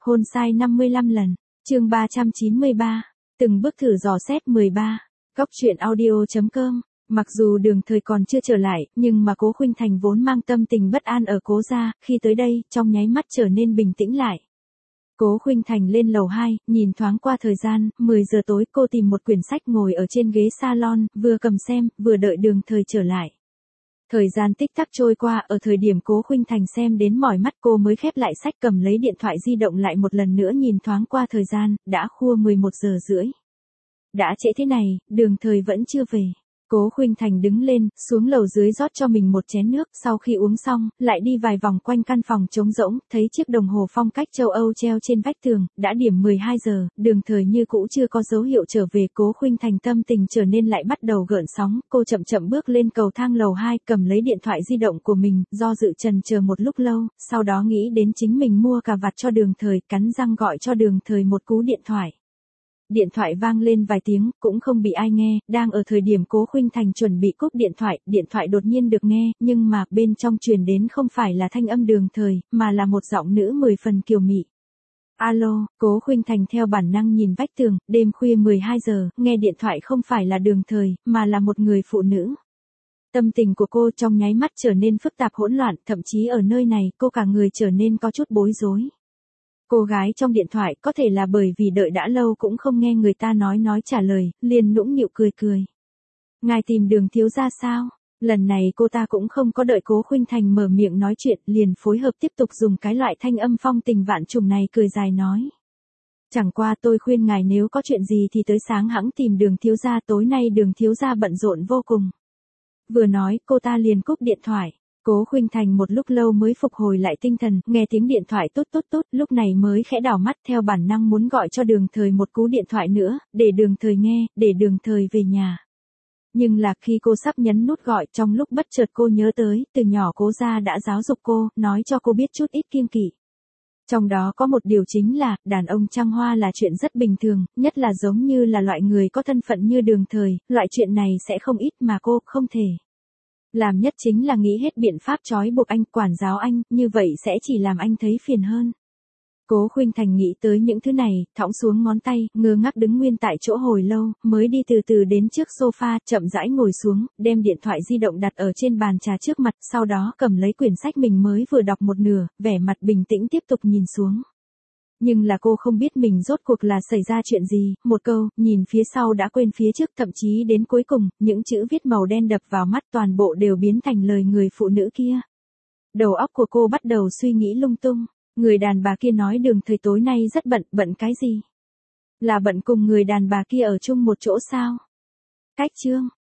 Hôn sai 55 lần. Chương 393. Từng bước thử dò xét 13. Góc truyện audio.com. Mặc dù Đường Thời còn chưa trở lại, nhưng mà Cố Khuynh Thành vốn mang tâm tình bất an ở Cố gia, khi tới đây, trong nháy mắt trở nên bình tĩnh lại. Cố Khuynh Thành lên lầu 2, nhìn thoáng qua thời gian, 10 giờ tối, cô tìm một quyển sách ngồi ở trên ghế salon, vừa cầm xem, vừa đợi Đường Thời trở lại. Thời gian tích tắc trôi qua, ở thời điểm Cố Khuynh Thành xem đến mỏi mắt, cô mới khép lại sách, cầm lấy điện thoại di động lại một lần nữa nhìn thoáng qua thời gian, đã khua 11 giờ rưỡi. Đã trễ thế này, Đường Thời vẫn chưa về. Cố Khuynh Thành đứng lên, xuống lầu dưới rót cho mình một chén nước, sau khi uống xong, lại đi vài vòng quanh căn phòng trống rỗng, thấy chiếc đồng hồ phong cách châu Âu treo trên vách tường, đã điểm 12 giờ, Đường Thời như cũ chưa có dấu hiệu trở về. Cố Khuynh Thành tâm tình trở nên lại bắt đầu gợn sóng, cô chậm chậm bước lên cầu thang lầu 2, cầm lấy điện thoại di động của mình, do dự chần chờ một lúc lâu, sau đó nghĩ đến chính mình mua cà vạt cho Đường Thời, cắn răng gọi cho Đường Thời một cú điện thoại. Điện thoại vang lên vài tiếng, cũng không bị ai nghe, đang ở thời điểm Cố Khuynh Thành chuẩn bị cúp điện thoại đột nhiên được nghe, nhưng mà bên trong truyền đến không phải là thanh âm Đường Thời, mà là một giọng nữ 10 phần kiều mị. Alo, Cố Khuynh Thành theo bản năng nhìn vách tường, đêm khuya 12 giờ, nghe điện thoại không phải là Đường Thời, mà là một người phụ nữ. Tâm tình của cô trong nháy mắt trở nên phức tạp hỗn loạn, thậm chí ở nơi này, cô cả người trở nên có chút bối rối. Cô gái trong điện thoại có thể là bởi vì đợi đã lâu cũng không nghe người ta nói trả lời, liền nũng nịu cười. Ngài tìm Đường thiếu gia sao? Lần này cô ta cũng không có đợi Cố Khuynh Thành mở miệng nói chuyện, liền phối hợp tiếp tục dùng cái loại thanh âm phong tình vạn trùng này cười dài nói. Chẳng qua tôi khuyên ngài nếu có chuyện gì thì tới sáng hẵng tìm Đường thiếu gia, tối nay Đường thiếu gia bận rộn vô cùng. Vừa nói, cô ta liền cúp điện thoại. Cố Khuynh Thành một lúc lâu mới phục hồi lại tinh thần, nghe tiếng điện thoại tốt, lúc này mới khẽ đảo mắt, theo bản năng muốn gọi cho Đường Thời một cú điện thoại nữa, để Đường Thời nghe, để Đường Thời về nhà. Nhưng là khi cô sắp nhấn nút gọi, trong lúc bất chợt cô nhớ tới, từ nhỏ Cố gia đã giáo dục cô, nói cho cô biết chút ít kiêng kỵ. Trong đó có một điều chính là, đàn ông trăng hoa là chuyện rất bình thường, nhất là giống như là loại người có thân phận như Đường Thời, loại chuyện này sẽ không ít mà cô không thể làm nhất chính là nghĩ hết biện pháp trói buộc anh, quản giáo anh, như vậy sẽ chỉ làm anh thấy phiền hơn. Cố Khuynh Thành nghĩ tới những thứ này, thõng xuống ngón tay, ngơ ngác đứng nguyên tại chỗ hồi lâu, mới đi từ từ đến trước sofa, chậm rãi ngồi xuống, đem điện thoại di động đặt ở trên bàn trà trước mặt, sau đó cầm lấy quyển sách mình mới vừa đọc một nửa, vẻ mặt bình tĩnh tiếp tục nhìn xuống. Nhưng là cô không biết mình rốt cuộc là xảy ra chuyện gì, một câu, nhìn phía sau đã quên phía trước, thậm chí đến cuối cùng, những chữ viết màu đen đập vào mắt toàn bộ đều biến thành lời người phụ nữ kia. Đầu óc của cô bắt đầu suy nghĩ lung tung, người đàn bà kia nói Đường Thời tối nay rất bận cái gì? Là bận cùng người đàn bà kia ở chung một chỗ sao? Cách chương.